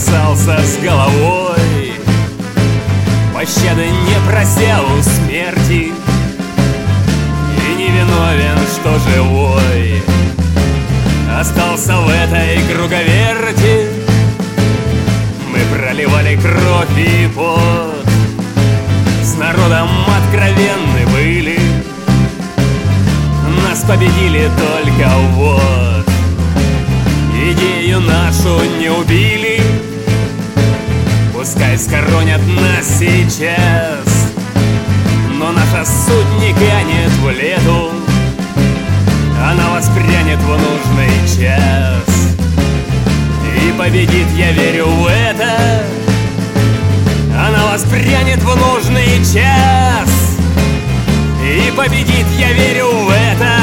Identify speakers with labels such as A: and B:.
A: расписался с головой, пощады не просил у смерти, и не виновен, что живой остался в этой круговерти. Мы проливали кровь и пот, с народом откровенны были, нас победили только вот идею нашу не убили. Пускай схоронят нас сейчас, но наша суть не канет в лету, она воспрянет в нужный час. И победит, я верю в это, она воспрянет в нужный час. И победит, я верю в это,